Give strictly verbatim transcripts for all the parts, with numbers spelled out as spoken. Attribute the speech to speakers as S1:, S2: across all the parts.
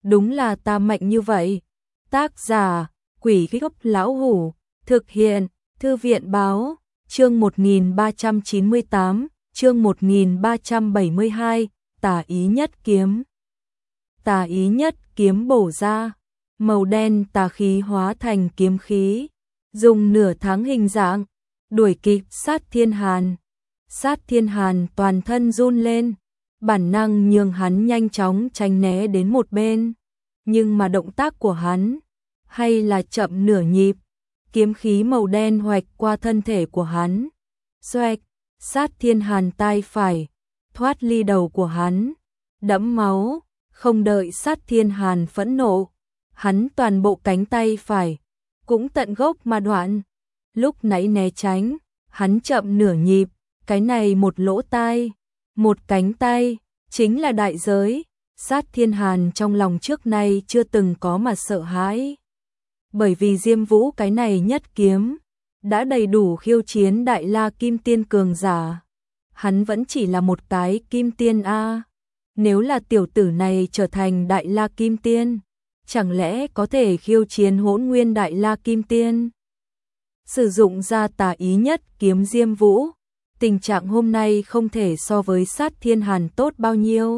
S1: đúng là ta mạnh như vậy. Tác giả, Quỷ Gốc Lão Hủ, thực hiện, Thư viện Báo, chương một nghìn ba trăm chín mươi tám, chương một nghìn ba trăm bảy mươi hai, Tà Ý Nhất Kiếm. Tà Ý Nhất Kiếm bổ ra, màu đen tà khí hóa thành kiếm khí, dùng nửa tháng hình dạng, đuổi kịp Sát Thiên Hàn. Sát Thiên Hàn toàn thân run lên, bản năng nhường hắn nhanh chóng tránh né đến một bên, nhưng mà động tác của hắn hay là chậm nửa nhịp, kiếm khí màu đen hoạch qua thân thể của hắn. Xoẹt, Sát Thiên Hàn tay phải thoát ly đầu của hắn, đẫm máu, không đợi Sát Thiên Hàn phẫn nộ, hắn toàn bộ cánh tay phải cũng tận gốc mà đoạn. Lúc nãy né tránh, hắn chậm nửa nhịp, cái này một lỗ tai, một cánh tay, chính là đại giới. Sát Thiên Hàn trong lòng trước nay chưa từng có mà sợ hãi. Bởi vì Diêm Vũ cái này nhất kiếm đã đầy đủ khiêu chiến Đại La Kim Tiên cường giả. Hắn vẫn chỉ là một cái Kim Tiên a. Nếu là tiểu tử này trở thành Đại La Kim Tiên, chẳng lẽ có thể khiêu chiến Hỗn Nguyên Đại La Kim Tiên? Sử dụng ra Tà Ý Nhất Kiếm Diêm Vũ, tình trạng hôm nay không thể so với Sát Thiên Hàn tốt bao nhiêu.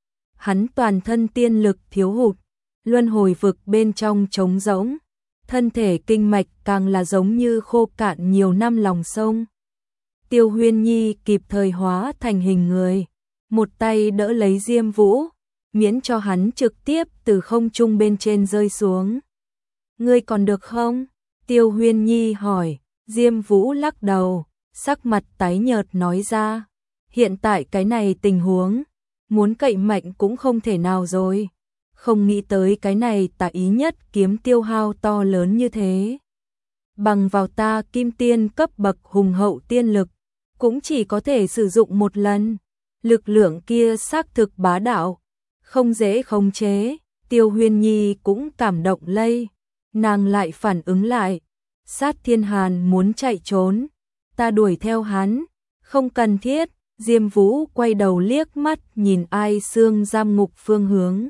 S1: Hắn toàn thân tiên lực thiếu hụt, luân hồi vực bên trong trống rỗng, thân thể kinh mạch càng là giống như khô cạn nhiều năm lòng sông. Tiêu Huyên Nhi kịp thời hóa thành hình người, một tay đỡ lấy Diêm Vũ, miễn cho hắn trực tiếp từ không trung bên trên rơi xuống. Ngươi còn được không? Tiêu Huyên Nhi hỏi. Diêm Vũ lắc đầu, sắc mặt tái nhợt nói ra, hiện tại cái này tình huống, muốn cậy mạnh cũng không thể nào rồi. Không nghĩ tới cái này Tà Ý Nhất Kiếm tiêu hao to lớn như thế. Bằng vào ta Kim Tiên cấp bậc hùng hậu tiên lực, cũng chỉ có thể sử dụng một lần. Lực lượng kia xác thực bá đạo, không dễ khống chế. Tiêu Huyên Nhi cũng cảm động lây, nàng lại phản ứng lại. Sát Thiên Hàn muốn chạy trốn, ta đuổi theo hắn, không cần thiết. Diêm Vũ quay đầu liếc mắt nhìn Ai Xương giam ngục phương hướng,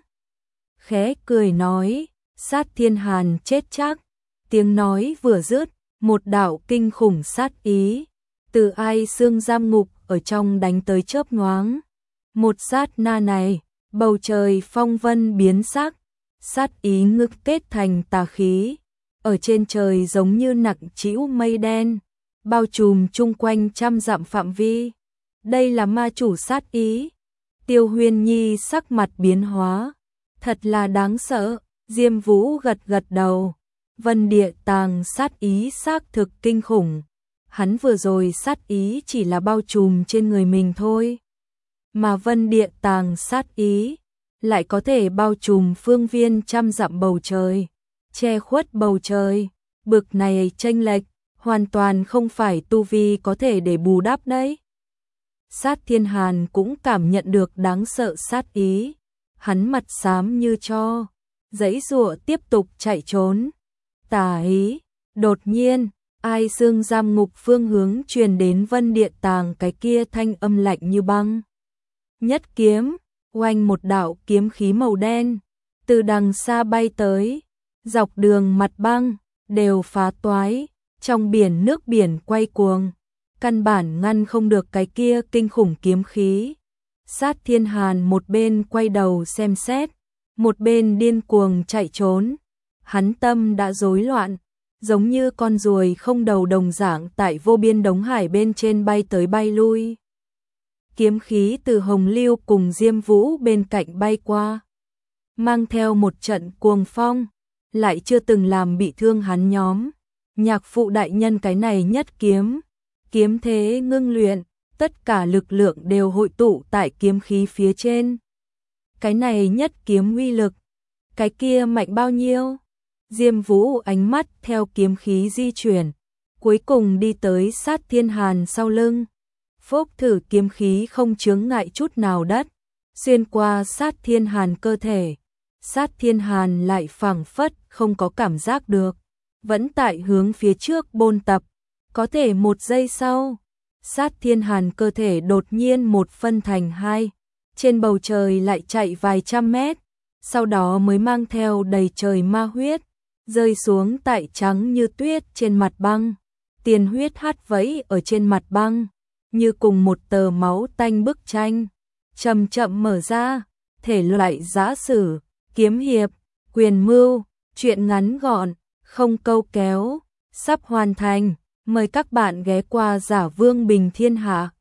S1: khẽ cười nói, Sát Thiên Hàn chết chắc. Tiếng nói vừa dứt, một đạo kinh khủng sát ý từ Ai Xương giam ngục ở trong đánh tới chớp nhoáng. Một sát na này, bầu trời phong vân biến sắc, sát ý ngưng kết thành tà khí, ở trên trời giống như nặng trĩu mây đen, bao trùm chung quanh trăm dặm phạm vi. Đây là ma chủ sát ý. Tiêu Huyên Nhi sắc mặt biến hóa, thật là đáng sợ. Diêm Vũ gật gật đầu, Vân Địa Tàng sát ý xác thực kinh khủng. Hắn vừa rồi sát ý chỉ là bao trùm trên người mình thôi, mà Vân Địa Tàng sát ý lại có thể bao trùm phương viên trăm dặm bầu trời, che khuất bầu trời. Bực này chênh lệch hoàn toàn không phải tu vi có thể để bù đắp đấy. Sát Thiên Hàn cũng cảm nhận được đáng sợ sát ý, hắn mặt xám như tro, giãy giụa tiếp tục chạy trốn. Tà ý. Đột nhiên, Ai Xương giam ngục phương hướng truyền đến Vân Địa Tàng cái kia thanh âm lạnh như băng. Nhất kiếm, oanh, một đạo kiếm khí màu đen từ đằng xa bay tới, dọc đường mặt băng đều phá toái, trong biển nước biển quay cuồng, căn bản ngăn không được cái kia kinh khủng kiếm khí. Sát Thiên Hàn một bên quay đầu xem xét, một bên điên cuồng chạy trốn. Hắn tâm đã rối loạn, giống như con ruồi không đầu đồng dạng tại vô biên đống hải bên trên bay tới bay lui. Kiếm khí từ Hồng Lưu cùng Diêm Vũ bên cạnh bay qua, mang theo một trận cuồng phong, lại chưa từng làm bị thương hắn nhóm. Nhạc phụ đại nhân cái này nhất kiếm, kiếm thế ngưng luyện, tất cả lực lượng đều hội tụ tại kiếm khí phía trên. Cái này nhất kiếm uy lực, cái kia mạnh bao nhiêu? Diêm Vũ ánh mắt theo kiếm khí di chuyển, cuối cùng đi tới Sát Thiên Hàn sau lưng. Phốc thử kiếm khí không chướng ngại chút nào đất, xuyên qua Sát Thiên Hàn cơ thể. Sát Thiên Hàn lại phảng phất không có cảm giác được, vẫn tại hướng phía trước bôn tập. Có thể một giây sau, Sát Thiên Hàn cơ thể đột nhiên một phân thành hai, trên bầu trời lại chạy vài trăm mét, sau đó mới mang theo đầy trời ma huyết, rơi xuống tại trắng như tuyết trên mặt băng. Tiền huyết hát vẫy ở trên mặt băng, như cùng một tờ máu tanh bức tranh, chậm chậm mở ra, thể loại giã sử, kiếm hiệp, quyền mưu, truyện ngắn gọn, không câu kéo, sắp hoàn thành, mời các bạn ghé qua Giả Vương Bình Thiên Hạ.